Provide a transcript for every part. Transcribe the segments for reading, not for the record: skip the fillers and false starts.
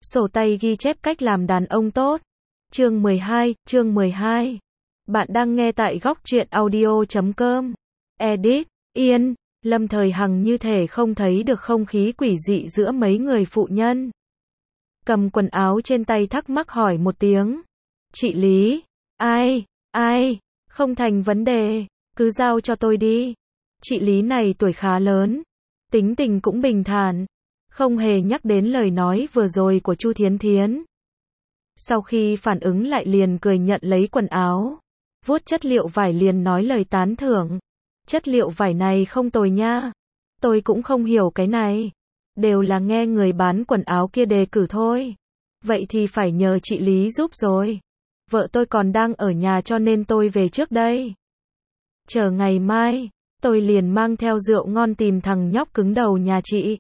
Sổ tay ghi chép cách làm đàn ông tốt. Chương 12. Bạn đang nghe tại góc truyện audio.com. Edit, Yên, Lâm Thời Hằng như thể không thấy được không khí quỷ dị giữa mấy người phụ nhân. Cầm quần áo trên tay thắc mắc hỏi một tiếng. Chị Lý, ai, không thành vấn đề, cứ giao cho tôi đi. Chị Lý này tuổi khá lớn, tính tình cũng bình thản, không hề nhắc đến lời nói vừa rồi của Chu Thiến Thiến. Sau khi phản ứng lại liền cười nhận lấy quần áo, vuốt chất liệu vải liền nói lời tán thưởng. Chất liệu vải này không tồi nha, tôi cũng không hiểu cái này, đều là nghe người bán quần áo kia đề cử thôi. Vậy thì phải nhờ chị Lý giúp rồi. Vợ tôi còn đang ở nhà cho nên tôi về trước đây. Chờ ngày mai, tôi liền mang theo rượu ngon tìm thằng nhóc cứng đầu nhà chị.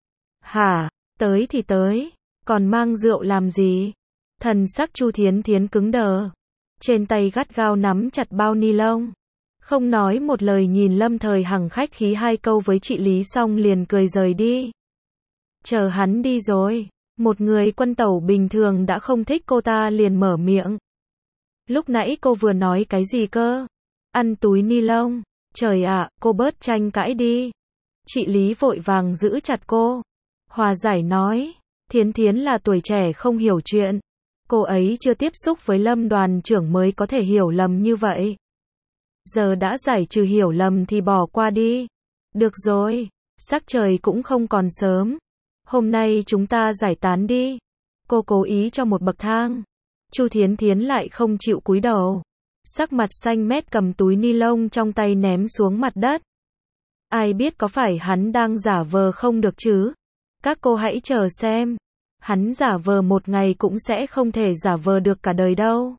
Hả, tới thì tới, còn mang rượu làm gì? Thần sắc Chu Thiến Thiến cứng đờ, trên tay gắt gao nắm chặt bao ni lông, không nói một lời nhìn Lâm Thời Hằng khách khí hai câu với chị Lý xong liền cười rời đi. Chờ hắn đi rồi, một người quân tẩu bình thường đã không thích cô ta liền mở miệng. Lúc nãy cô vừa nói cái gì cơ? Ăn túi ni lông. Trời ạ, cô bớt tranh cãi đi. Chị Lý vội vàng giữ chặt cô, hòa giải nói, Thiến Thiến là tuổi trẻ không hiểu chuyện. Cô ấy chưa tiếp xúc với Lâm đoàn trưởng mới có thể hiểu lầm như vậy. Giờ đã giải trừ hiểu lầm thì bỏ qua đi. Được rồi, sắc trời cũng không còn sớm. Hôm nay chúng ta giải tán đi. Cô cố ý cho một bậc thang. Chu Thiến Thiến lại không chịu cúi đầu. Sắc mặt xanh mét cầm túi ni lông trong tay ném xuống mặt đất. Ai biết có phải hắn đang giả vờ không được chứ? Các cô hãy chờ xem. Hắn giả vờ một ngày cũng sẽ không thể giả vờ được cả đời đâu.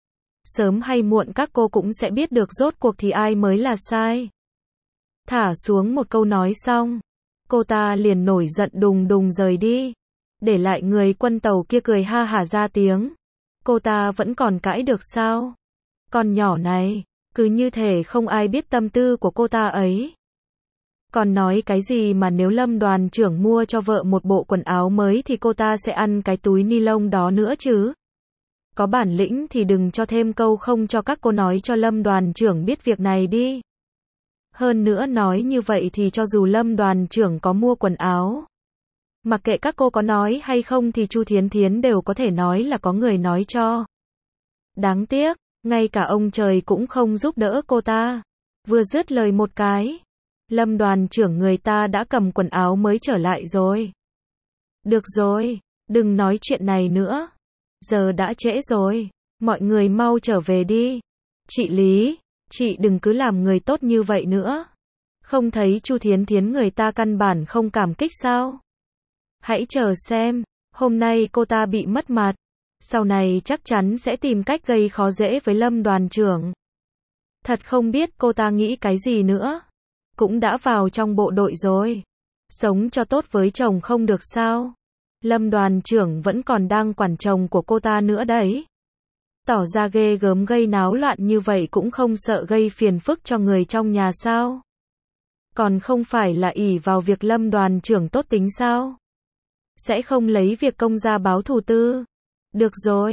Sớm hay muộn các cô cũng sẽ biết được rốt cuộc thì ai mới là sai. Thả xuống một câu nói xong, cô ta liền nổi giận đùng đùng rời đi, để lại người quân tàu kia cười ha hả ra tiếng. Cô ta vẫn còn cãi được sao? Con nhỏ này, cứ như thể không ai biết tâm tư của cô ta ấy. Còn nói cái gì mà nếu Lâm đoàn trưởng mua cho vợ một bộ quần áo mới thì cô ta sẽ ăn cái túi ni lông đó nữa chứ. Có bản lĩnh thì đừng cho thêm câu không cho các cô nói cho Lâm đoàn trưởng biết việc này đi. Hơn nữa nói như vậy thì cho dù Lâm đoàn trưởng có mua quần áo, mặc kệ các cô có nói hay không thì Chu Thiến Thiến đều có thể nói là có người nói cho. Đáng tiếc, ngay cả ông trời cũng không giúp đỡ cô ta. Vừa dứt lời một cái, Lâm đoàn trưởng người ta đã cầm quần áo mới trở lại rồi. Được rồi, đừng nói chuyện này nữa. Giờ đã trễ rồi, mọi người mau trở về đi. Chị Lý, chị đừng cứ làm người tốt như vậy nữa. Không thấy Chu Thiến Thiến người ta căn bản không cảm kích sao? Hãy chờ xem, hôm nay cô ta bị mất mặt, sau này chắc chắn sẽ tìm cách gây khó dễ với Lâm đoàn trưởng. Thật không biết cô ta nghĩ cái gì nữa. Cũng đã vào trong bộ đội rồi, sống cho tốt với chồng không được sao? Lâm đoàn trưởng vẫn còn đang quản chồng của cô ta nữa đấy. Tỏ ra ghê gớm gây náo loạn như vậy cũng không sợ gây phiền phức cho người trong nhà sao? Còn không phải là ỷ vào việc Lâm đoàn trưởng tốt tính sao? Sẽ không lấy việc công ra báo thù tư. Được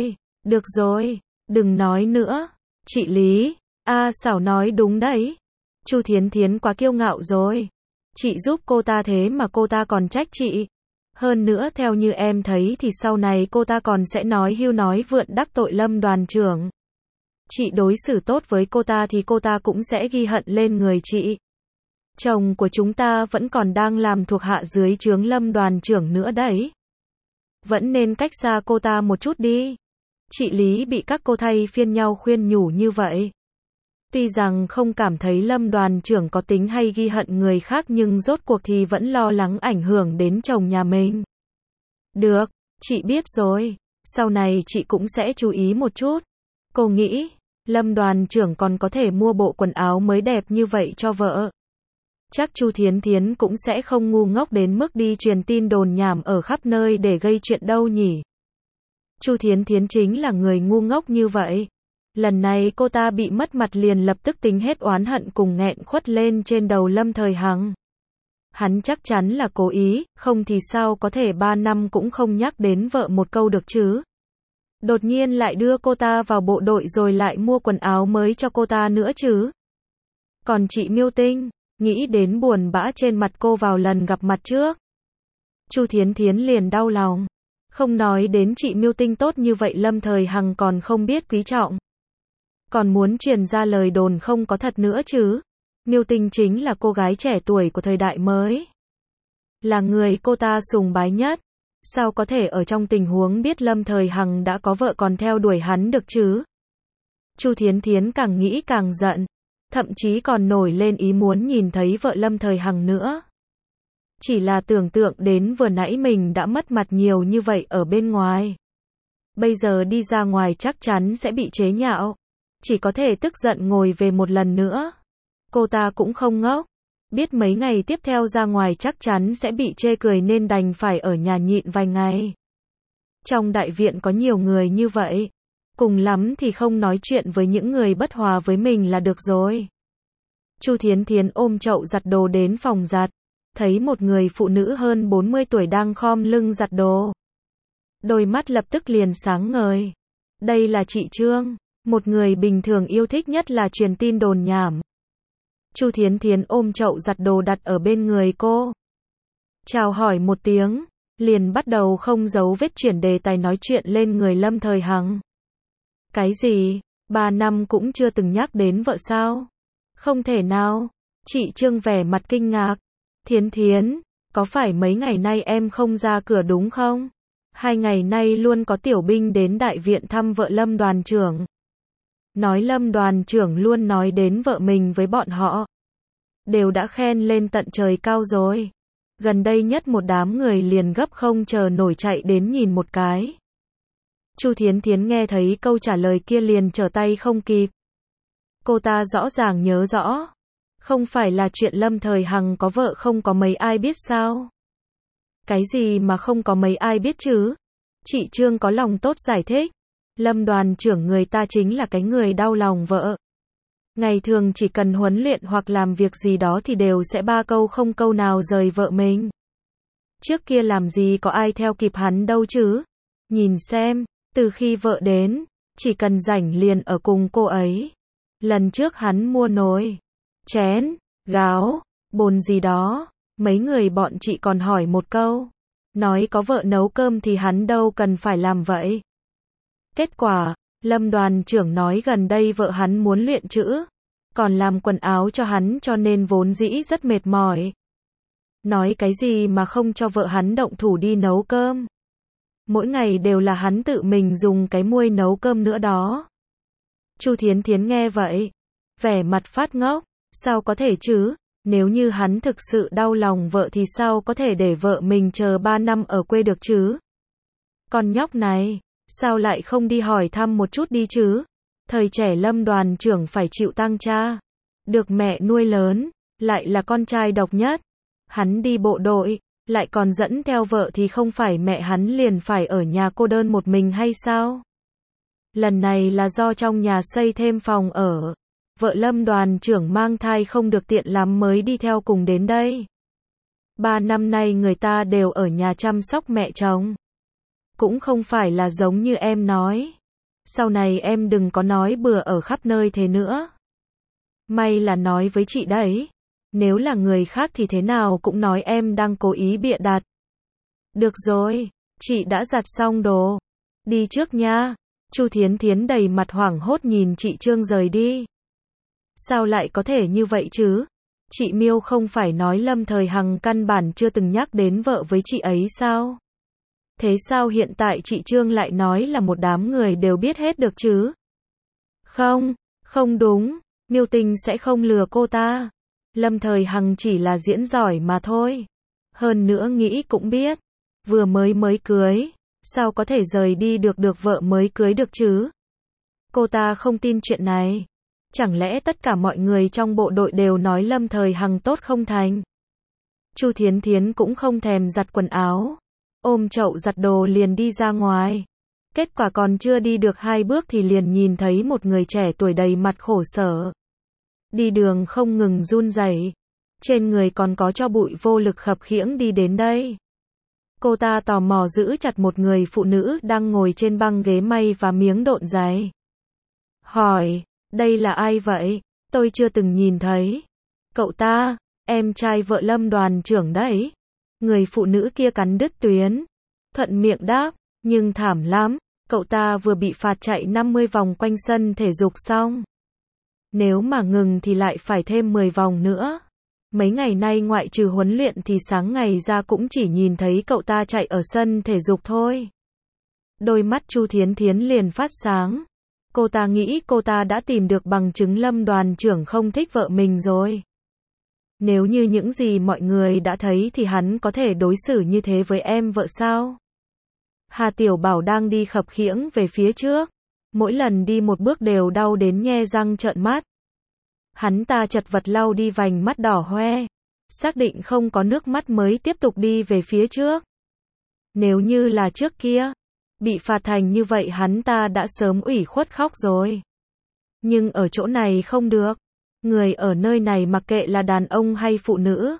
rồi, đừng nói nữa. Chị Lý, Xảo nói đúng đấy. Chu Thiến Thiến quá kiêu ngạo rồi. Chị giúp cô ta thế mà cô ta còn trách chị. Hơn nữa theo như em thấy thì sau này cô ta còn sẽ nói hưu nói vượn đắc tội Lâm đoàn trưởng. Chị đối xử tốt với cô ta thì cô ta cũng sẽ ghi hận lên người chị. Chồng của chúng ta vẫn còn đang làm thuộc hạ dưới trướng Lâm đoàn trưởng nữa đấy. Vẫn nên cách xa cô ta một chút đi. Chị Lý bị các cô thay phiên nhau khuyên nhủ như vậy. Tuy rằng không cảm thấy Lâm đoàn trưởng có tính hay ghi hận người khác nhưng rốt cuộc thì vẫn lo lắng ảnh hưởng đến chồng nhà mình. Được, chị biết rồi, sau này chị cũng sẽ chú ý một chút. Cô nghĩ, Lâm đoàn trưởng còn có thể mua bộ quần áo mới đẹp như vậy cho vợ. Chắc Chu Thiến Thiến cũng sẽ không ngu ngốc đến mức đi truyền tin đồn nhảm ở khắp nơi để gây chuyện đâu nhỉ. Chu Thiến Thiến chính là người ngu ngốc như vậy. Lần này cô ta bị mất mặt liền lập tức tính hết oán hận cùng nghẹn khuất lên trên đầu Lâm Thời Hằng. Hắn chắc chắn là cố ý, không thì sao có thể 3 năm cũng không nhắc đến vợ một câu được chứ. Đột nhiên lại đưa cô ta vào bộ đội rồi lại mua quần áo mới cho cô ta nữa chứ. Còn chị Miêu Tinh, nghĩ đến buồn bã trên mặt cô vào lần gặp mặt trước. Chu Thiến Thiến liền đau lòng. Không nói đến chị Miêu Tinh tốt như vậy Lâm Thời Hằng còn không biết quý trọng. Còn muốn truyền ra lời đồn không có thật nữa chứ. Miêu Tinh chính là cô gái trẻ tuổi của thời đại mới. Là người cô ta sùng bái nhất. Sao có thể ở trong tình huống biết Lâm Thời Hằng đã có vợ còn theo đuổi hắn được chứ? Chu Thiến Thiến càng nghĩ càng giận. Thậm chí còn nổi lên ý muốn nhìn thấy vợ Lâm Thời Hằng nữa. Chỉ là tưởng tượng đến vừa nãy mình đã mất mặt nhiều như vậy ở bên ngoài. Bây giờ đi ra ngoài chắc chắn sẽ bị chế nhạo. Chỉ có thể tức giận ngồi về một lần nữa. Cô ta cũng không ngốc. Biết mấy ngày tiếp theo ra ngoài chắc chắn sẽ bị chê cười nên đành phải ở nhà nhịn vài ngày. Trong đại viện có nhiều người như vậy. Cùng lắm thì không nói chuyện với những người bất hòa với mình là được rồi. Chu Thiến Thiến ôm chậu giặt đồ đến phòng giặt. Thấy một người phụ nữ hơn 40 tuổi đang khom lưng giặt đồ. Đôi mắt lập tức liền sáng ngời. Đây là chị Trương, một người bình thường yêu thích nhất là truyền tin đồn nhảm. Chu Thiến Thiến ôm chậu giặt đồ đặt ở bên người cô. Chào hỏi một tiếng, liền bắt đầu không giấu vết chuyển đề tài nói chuyện lên người Lâm Thời Hằng. Cái gì? 3 năm cũng chưa từng nhắc đến vợ sao? Không thể nào. Chị Trương vẻ mặt kinh ngạc. Thiến Thiến, có phải mấy ngày nay em không ra cửa đúng không? 2 ngày nay luôn có tiểu binh đến đại viện thăm vợ Lâm đoàn trưởng. Nói Lâm đoàn trưởng luôn nói đến vợ mình với bọn họ. Đều đã khen lên tận trời cao rồi. Gần đây nhất một đám người liền gấp không chờ nổi chạy đến nhìn một cái. Chu Thiến Thiến nghe thấy câu trả lời kia liền trở tay không kịp. Cô ta rõ ràng nhớ rõ. Không phải là chuyện Lâm Thời Hằng có vợ không có mấy ai biết sao? Cái gì mà không có mấy ai biết chứ? Chị Trương có lòng tốt giải thích. Lâm đoàn trưởng người ta chính là cái người đau lòng vợ. Ngày thường chỉ cần huấn luyện hoặc làm việc gì đó thì đều sẽ 3 câu không câu nào rời vợ mình. Trước kia làm gì có ai theo kịp hắn đâu chứ? Nhìn xem, từ khi vợ đến, chỉ cần rảnh liền ở cùng cô ấy. Lần trước hắn mua nồi, chén, gáo, bồn gì đó, mấy người bọn chị còn hỏi một câu. Nói có vợ nấu cơm thì hắn đâu cần phải làm vậy. Kết quả, Lâm đoàn trưởng nói gần đây vợ hắn muốn luyện chữ, còn làm quần áo cho hắn cho nên vốn dĩ rất mệt mỏi. Nói cái gì mà không cho vợ hắn động thủ đi nấu cơm. Mỗi ngày đều là hắn tự mình dùng cái muôi nấu cơm nữa đó. Chu Thiến Thiến nghe vậy, vẻ mặt phát ngốc, sao có thể chứ? Nếu như hắn thực sự đau lòng vợ thì sao có thể để vợ mình chờ 3 năm ở quê được chứ? Con nhóc này, sao lại không đi hỏi thăm một chút đi chứ? Thời trẻ Lâm đoàn trưởng phải chịu tang cha, được mẹ nuôi lớn, lại là con trai độc nhất. Hắn đi bộ đội, lại còn dẫn theo vợ thì không phải mẹ hắn liền phải ở nhà cô đơn một mình hay sao? Lần này là do trong nhà xây thêm phòng ở. Vợ Lâm đoàn trưởng mang thai không được tiện lắm mới đi theo cùng đến đây. 3 năm nay người ta đều ở nhà chăm sóc mẹ chồng. Cũng không phải là giống như em nói. Sau này em đừng có nói bừa ở khắp nơi thế nữa. May là nói với chị đấy. Nếu là người khác thì thế nào cũng nói em đang cố ý bịa đặt. Được rồi, chị đã giặt xong đồ. Đi trước nha. Chu Thiến Thiến đầy mặt hoảng hốt nhìn chị Trương rời đi. Sao lại có thể như vậy chứ? Chị Miêu không phải nói Lâm Thời Hằng căn bản chưa từng nhắc đến vợ với chị ấy sao? Thế sao hiện tại chị Trương lại nói là một đám người đều biết hết được chứ? Không, không đúng, Miêu Tình sẽ không lừa cô ta. Lâm Thời Hằng chỉ là diễn giỏi mà thôi. Hơn nữa nghĩ cũng biết, vừa mới cưới, sao có thể rời đi được vợ mới cưới được chứ? Cô ta không tin chuyện này. Chẳng lẽ tất cả mọi người trong bộ đội đều nói Lâm Thời Hằng tốt không thành? Chu Thiến Thiến cũng không thèm giặt quần áo, ôm chậu giặt đồ liền đi ra ngoài. Kết quả còn chưa đi được 2 bước thì liền nhìn thấy một người trẻ tuổi đầy mặt khổ sở. Đi đường không ngừng run rẩy. trên người còn có tro bụi vô lực khập khiễng đi đến đây. Cô ta tò mò giữ chặt một người phụ nữ đang ngồi trên băng ghế may và miếng độn giày. Hỏi, đây là ai vậy? Tôi chưa từng nhìn thấy. Cậu ta, em trai vợ Lâm đoàn trưởng đấy. Người phụ nữ kia cắn đứt tuyến. Thuận miệng đáp, nhưng thảm lắm. Cậu ta vừa bị phạt chạy 50 vòng quanh sân thể dục xong. Nếu mà ngừng thì lại phải thêm 10 vòng nữa. Mấy ngày nay ngoại trừ huấn luyện thì sáng ngày ra cũng chỉ nhìn thấy cậu ta chạy ở sân thể dục thôi. Đôi mắt Chu Thiến Thiến liền phát sáng. Cô ta nghĩ cô ta đã tìm được bằng chứng Lâm đoàn trưởng không thích vợ mình rồi. Nếu như những gì mọi người đã thấy thì hắn có thể đối xử như thế với em vợ sao? Hà Tiểu Bảo đang đi khập khiễng về phía trước. Mỗi lần đi một bước đều đau đến nhe răng trợn mắt. Hắn ta chật vật lau đi vành mắt đỏ hoe. Xác định không có nước mắt mới tiếp tục đi về phía trước. Nếu như là trước kia, bị phạt thành như vậy hắn ta đã sớm ủy khuất khóc rồi. Nhưng ở chỗ này không được. Người ở nơi này mặc kệ là đàn ông hay phụ nữ.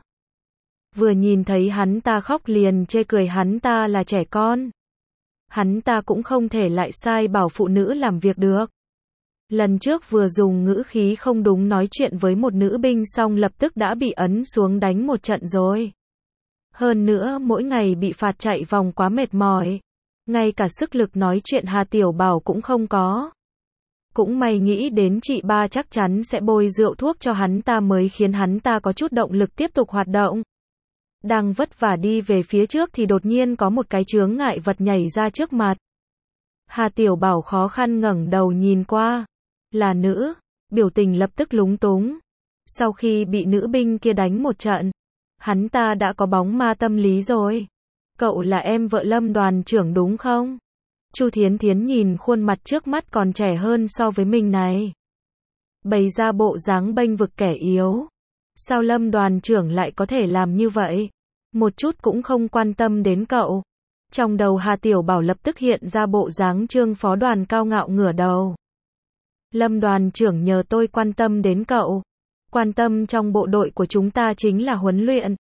Vừa nhìn thấy hắn ta khóc liền chê cười hắn ta là trẻ con. Hắn ta cũng không thể lại sai bảo phụ nữ làm việc được. Lần trước vừa dùng ngữ khí không đúng nói chuyện với một nữ binh xong lập tức đã bị ấn xuống đánh một trận rồi. Hơn nữa mỗi ngày bị phạt chạy vòng quá mệt mỏi. Ngay cả sức lực nói chuyện Hà Tiểu Bảo cũng không có. Cũng may nghĩ đến chị ba chắc chắn sẽ bôi rượu thuốc cho hắn ta mới khiến hắn ta có chút động lực tiếp tục hoạt động. Đang vất vả đi về phía trước thì đột nhiên có một cái chướng ngại vật nhảy ra trước mặt. Hà Tiểu Bảo khó khăn ngẩng đầu nhìn qua. Là nữ, biểu tình lập tức lúng túng. Sau khi bị nữ binh kia đánh một trận, hắn ta đã có bóng ma tâm lý rồi. Cậu là em vợ Lâm đoàn trưởng đúng không? Chu Thiến Thiến nhìn khuôn mặt trước mắt còn trẻ hơn so với mình này. Bày ra bộ dáng bênh vực kẻ yếu. Sao Lâm đoàn trưởng lại có thể làm như vậy? Một chút cũng không quan tâm đến cậu. Trong đầu Hà Tiểu Bảo lập tức hiện ra bộ dáng Trương phó đoàn cao ngạo ngửa đầu. Lâm đoàn trưởng nhờ tôi quan tâm đến cậu. Quan tâm trong bộ đội của chúng ta chính là huấn luyện.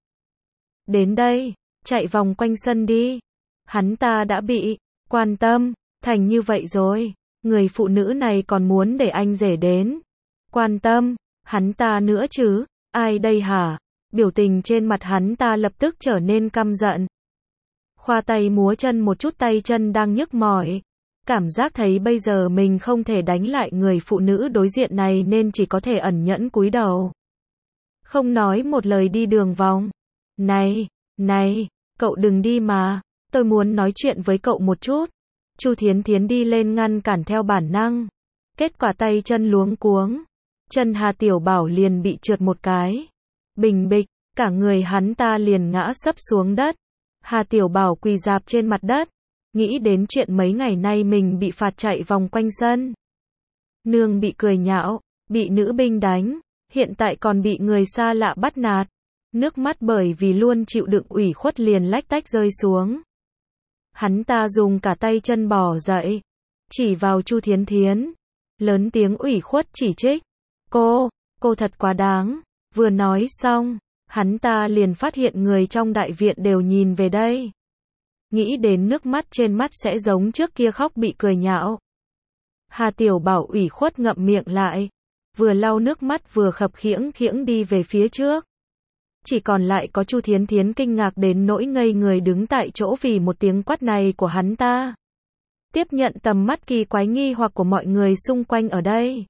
Đến đây, chạy vòng quanh sân đi. Hắn ta đã bị quan tâm thành như vậy rồi. Người phụ nữ này còn muốn để anh rể đến quan tâm hắn ta nữa chứ. Ai đây hả? Biểu tình trên mặt hắn ta lập tức trở nên căm giận. Khoa tay múa chân một chút tay chân đang nhức mỏi. Cảm giác thấy bây giờ mình không thể đánh lại người phụ nữ đối diện này nên chỉ có thể ẩn nhẫn cúi đầu. Không nói một lời đi đường vòng. Này, cậu đừng đi mà. Tôi muốn nói chuyện với cậu một chút. Chu Thiến Thiến đi lên ngăn cản theo bản năng. Kết quả tay chân luống cuống. Chân Hà Tiểu Bảo liền bị trượt một cái. Bình bịch, cả người hắn ta liền ngã sấp xuống đất. Hà Tiểu Bảo quỳ rạp trên mặt đất. Nghĩ đến chuyện mấy ngày nay mình bị phạt chạy vòng quanh sân. Nương bị cười nhạo, bị nữ binh đánh, hiện tại còn bị người xa lạ bắt nạt. Nước mắt bởi vì luôn chịu đựng ủy khuất liền lách tách rơi xuống. Hắn ta dùng cả tay chân bò dậy, chỉ vào Chu Thiến Thiến, lớn tiếng ủy khuất chỉ trích. Cô thật quá đáng. Vừa nói xong, hắn ta liền phát hiện người trong đại viện đều nhìn về đây. Nghĩ đến nước mắt trên mắt sẽ giống trước kia khóc bị cười nhạo. Hà Tiểu Bảo ủy khuất ngậm miệng lại, vừa lau nước mắt vừa khập khiễng đi về phía trước. Chỉ còn lại có Chu Thiến Thiến kinh ngạc đến nỗi ngây người đứng tại chỗ vì một tiếng quát này của hắn ta. Tiếp nhận tầm mắt kỳ quái nghi hoặc của mọi người xung quanh ở đây.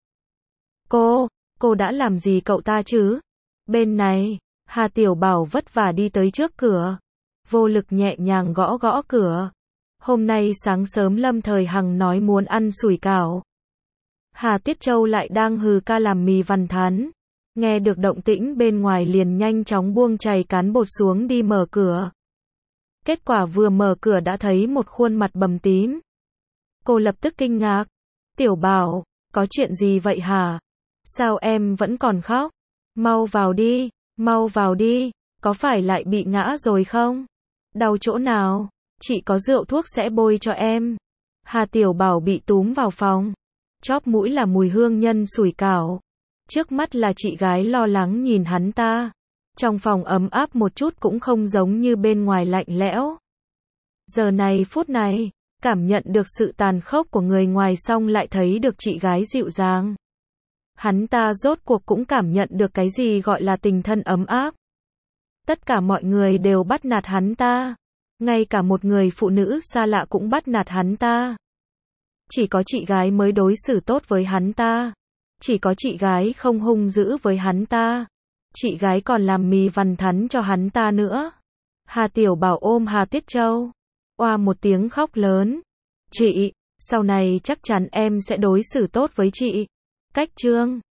Cô đã làm gì cậu ta chứ? Bên này, Hà Tiểu Bảo vất vả đi tới trước cửa. Vô lực nhẹ nhàng gõ gõ cửa. Hôm nay sáng sớm Lâm Thời Hằng nói muốn ăn sủi cảo. Hà Tiết Châu lại đang hừ ca làm mì vằn thắn. Nghe được động tĩnh bên ngoài liền nhanh chóng buông chày cán bột xuống đi mở cửa. Kết quả vừa mở cửa đã thấy một khuôn mặt bầm tím. Cô lập tức kinh ngạc. Tiểu Bảo, có chuyện gì vậy hả? Sao em vẫn còn khóc? Mau vào đi, có phải lại bị ngã rồi không? Đau chỗ nào? Chị có rượu thuốc sẽ bôi cho em. Hà Tiểu Bảo bị túm vào phòng. Chóp mũi là mùi hương nhân sủi cảo. Trước mắt là chị gái lo lắng nhìn hắn ta. Trong phòng ấm áp một chút cũng không giống như bên ngoài lạnh lẽo. Giờ này phút này, cảm nhận được sự tàn khốc của người ngoài xong lại thấy được chị gái dịu dàng. Hắn ta rốt cuộc cũng cảm nhận được cái gì gọi là tình thân ấm áp. Tất cả mọi người đều bắt nạt hắn ta. Ngay cả một người phụ nữ xa lạ cũng bắt nạt hắn ta. Chỉ có chị gái mới đối xử tốt với hắn ta. Chỉ có chị gái không hung dữ với hắn ta. Chị gái còn làm mì vằn thắn cho hắn ta nữa. Hà Tiểu Bảo ôm Hà Tiết Châu. Oa một tiếng khóc lớn. Chị, sau này chắc chắn em sẽ đối xử tốt với chị. Cách chương